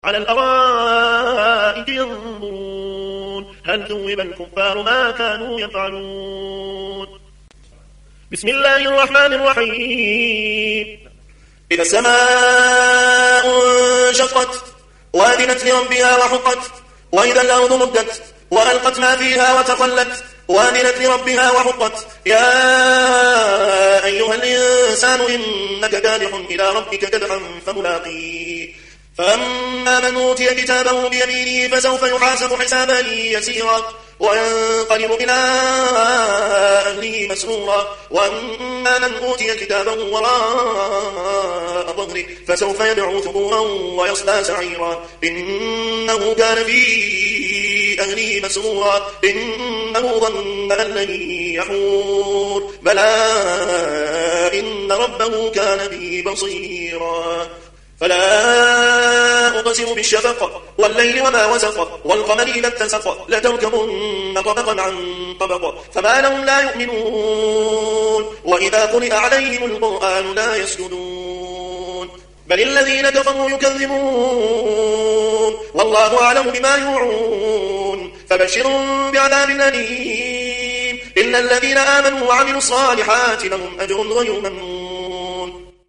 على الأرائك ينظرون هل ثوب الكفار ما كانوا يفعلون. بسم الله الرحمن الرحيم. إذا السماء انشقت وأذنت لربها وحقت وإذا الأرض مدت وألقت ما فيها وتخلت وأذنت لربها وحقت يا أيها الإنسان إنك كادح إلى ربك كدحا فملاقيه فأما من أوتي كتابه بيمينه فسوف يحاسب حسابا يسيرا وينقلب إلى أهله مسرورا وأما من أوتي كتابه وراء ظهره فسوف يدعو ثبورا ويصلى سعيرا إنه كان في أهله مسرورا إنه ظن أن لن يحور بلى إن ربه كان به بصيرا. فلا أقسم بالشفق والليل وما وسق والقمر إذا اتسق لتركبن طبقا عن طبق فما لهم لا يؤمنون وإذا قرئ عليهم القرآن لا يسجدون بل الذين كفروا يكذبون والله أعلم بما يوعون فبشرهم بعذاب أليم إلا الذين آمنوا وعملوا الصالحات لهم أجر غير ممنون